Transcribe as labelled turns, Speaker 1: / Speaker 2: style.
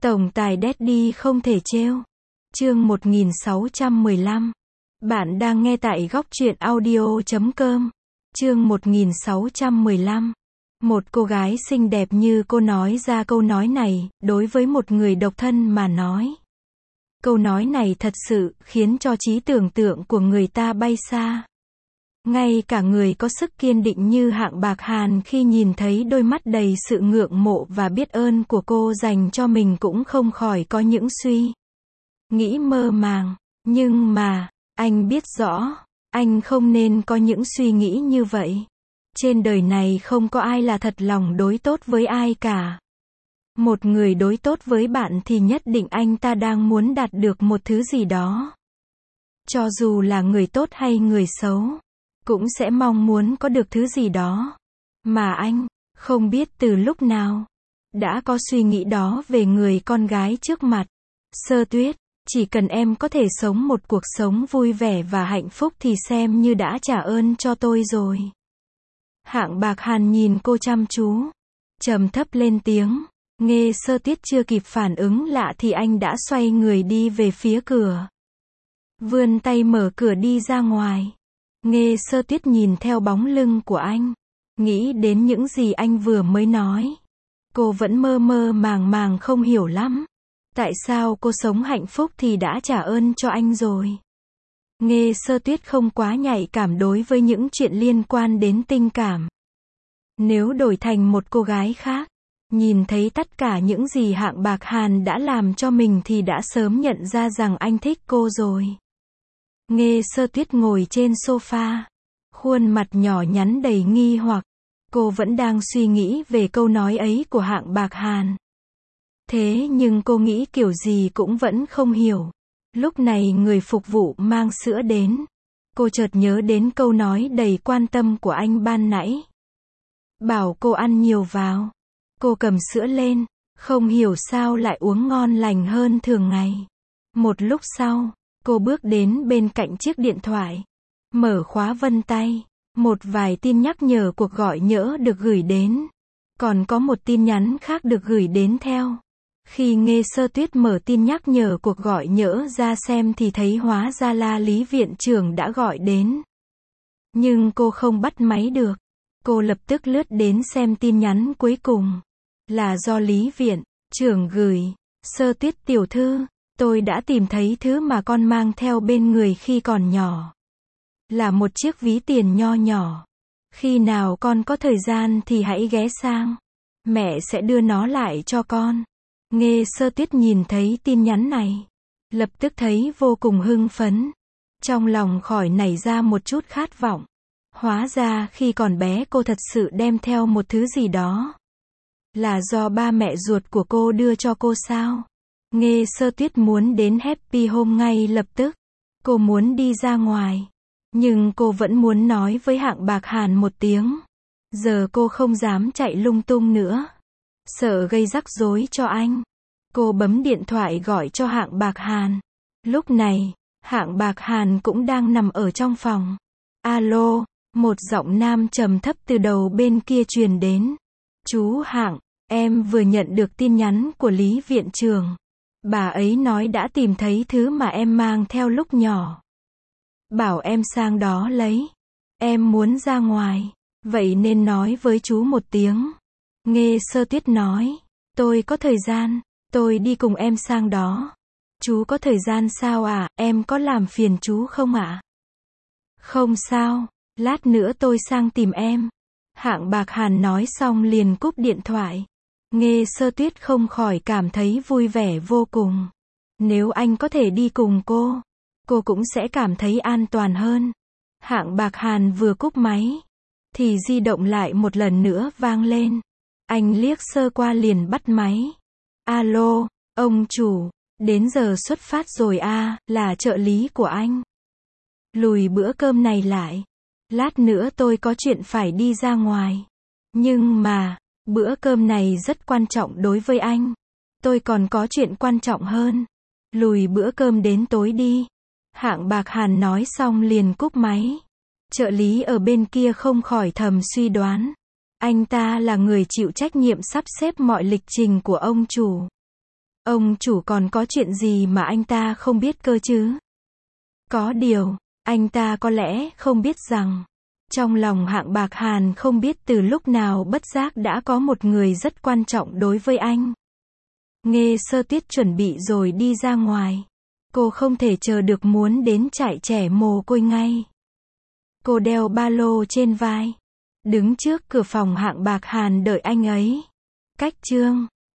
Speaker 1: Tổng tài Daddy không thể trêu. Chương 1615. Bạn đang nghe tại góc truyện audio.com. Chương 1615. Một cô gái xinh đẹp như cô nói ra câu nói này, đối với một người độc thân mà nói. Câu nói này thật sự khiến cho trí tưởng tượng của người ta bay xa. Ngay cả người có sức kiên định như Hạng Bạc Hàn khi nhìn thấy đôi mắt đầy sự ngưỡng mộ và biết ơn của cô dành cho mình cũng không khỏi có những suy nghĩ mơ màng. Nhưng mà, anh biết rõ, anh không nên có những suy nghĩ như vậy. Trên đời này không có ai là thật lòng đối tốt với ai cả. Một người đối tốt với bạn thì nhất định anh ta đang muốn đạt được một thứ gì đó. Cho dù là người tốt hay người xấu, cũng sẽ mong muốn có được thứ gì đó. Mà anh, không biết từ lúc nào, đã có suy nghĩ đó về người con gái trước mặt. Sơ Tuyết, chỉ cần em có thể sống một cuộc sống vui vẻ và hạnh phúc thì xem như đã trả ơn cho tôi rồi. Hạng Bạc Hàn nhìn cô chăm chú, trầm thấp lên tiếng. Nghe Sơ Tuyết chưa kịp phản ứng lạ thì anh đã xoay người đi về phía cửa. Vươn tay mở cửa đi ra ngoài. Nghe Sơ Tuyết nhìn theo bóng lưng của anh, nghĩ đến những gì anh vừa mới nói. Cô vẫn mơ mơ màng màng không hiểu lắm. Tại sao cô sống hạnh phúc thì đã trả ơn cho anh rồi. Nghe Sơ Tuyết không quá nhạy cảm đối với những chuyện liên quan đến tình cảm. Nếu đổi thành một cô gái khác, nhìn thấy tất cả những gì Hạng Bạc Hàn đã làm cho mình thì đã sớm nhận ra rằng anh thích cô rồi. Nghe Sơ Tuyết ngồi trên sofa, khuôn mặt nhỏ nhắn đầy nghi hoặc. Cô vẫn đang suy nghĩ về câu nói ấy của Hạng Bạc Hàn. Thế nhưng cô nghĩ kiểu gì cũng vẫn không hiểu. Lúc này người phục vụ mang sữa đến. Cô chợt nhớ đến câu nói đầy quan tâm của anh ban nãy. Bảo cô ăn nhiều vào. Cô cầm sữa lên, không hiểu sao lại uống ngon lành hơn thường ngày. Một lúc sau, cô bước đến bên cạnh chiếc điện thoại, mở khóa vân tay. Một vài tin nhắc nhở cuộc gọi nhỡ được gửi đến. Còn có một tin nhắn khác được gửi đến theo. Khi Nghe Sơ Tuyết mở tin nhắc nhở cuộc gọi nhỡ ra xem thì thấy hóa ra là Lý viện trưởng đã gọi đến. Nhưng cô không bắt máy được. Cô lập tức lướt đến xem tin nhắn cuối cùng. Là do Lý viện trưởng gửi. Sơ Tuyết tiểu thư, tôi đã tìm thấy thứ mà con mang theo bên người khi còn nhỏ. Là một chiếc ví tiền nho nhỏ. Khi nào con có thời gian thì hãy ghé sang. Mẹ sẽ đưa nó lại cho con. Nghe Sơ Tuyết nhìn thấy tin nhắn này, lập tức thấy vô cùng hưng phấn. Trong lòng khỏi nảy ra một chút khát vọng. Hóa ra khi còn bé cô thật sự đem theo một thứ gì đó. Là do ba mẹ ruột của cô đưa cho cô sao? Nghe Sơ Tuyết muốn đến Happy Home ngay lập tức. Cô muốn đi ra ngoài. Nhưng cô vẫn muốn nói với Hạng Bạc Hàn một tiếng. Giờ cô không dám chạy lung tung nữa. Sợ gây rắc rối cho anh. Cô bấm điện thoại gọi cho Hạng Bạc Hàn. Lúc này, Hạng Bạc Hàn cũng đang nằm ở trong phòng. Alo, một giọng nam trầm thấp từ đầu bên kia truyền đến. Chú Hạng, em vừa nhận được tin nhắn của Lý viện trưởng. Bà ấy nói đã tìm thấy thứ mà em mang theo lúc nhỏ. Bảo em sang đó lấy. Em muốn ra ngoài, vậy nên nói với chú một tiếng. Nghe Sơ Tuyết nói. Tôi có thời gian, tôi đi cùng em sang đó. Chú có thời gian sao ạ? Em có làm phiền chú không ạ? Không sao, lát nữa tôi sang tìm em. Hạng Bạc Hàn nói xong liền cúp điện thoại. Nghe Sơ Tuyết không khỏi cảm thấy vui vẻ vô cùng. Nếu anh có thể đi cùng cô cũng sẽ cảm thấy an toàn hơn. Hạng Bạc Hàn vừa cúp máy, thì di động lại một lần nữa vang lên. Anh liếc sơ qua liền bắt máy. Alo, ông chủ, đến giờ xuất phát rồi à, là trợ lý của anh. Lùi bữa cơm này lại. Lát nữa tôi có chuyện phải đi ra ngoài. Nhưng mà, bữa cơm này rất quan trọng đối với anh. Tôi còn có chuyện quan trọng hơn. Lùi bữa cơm đến tối đi. Hạng Bạc Hàn nói xong liền cúp máy. Trợ lý ở bên kia không khỏi thầm suy đoán. Anh ta là người chịu trách nhiệm sắp xếp mọi lịch trình của ông chủ. Ông chủ còn có chuyện gì mà anh ta không biết cơ chứ? Có điều, anh ta có lẽ không biết rằng, trong lòng Hạng Bạc Hàn không biết từ lúc nào bất giác đã có một người rất quan trọng đối với anh. Nghe Sơ Tuyết chuẩn bị rồi đi ra ngoài. Cô không thể chờ được muốn đến trại trẻ mồ côi ngay. Cô đeo ba lô trên vai, đứng trước cửa phòng Hạng Bạc Hàn đợi anh ấy. Cách chương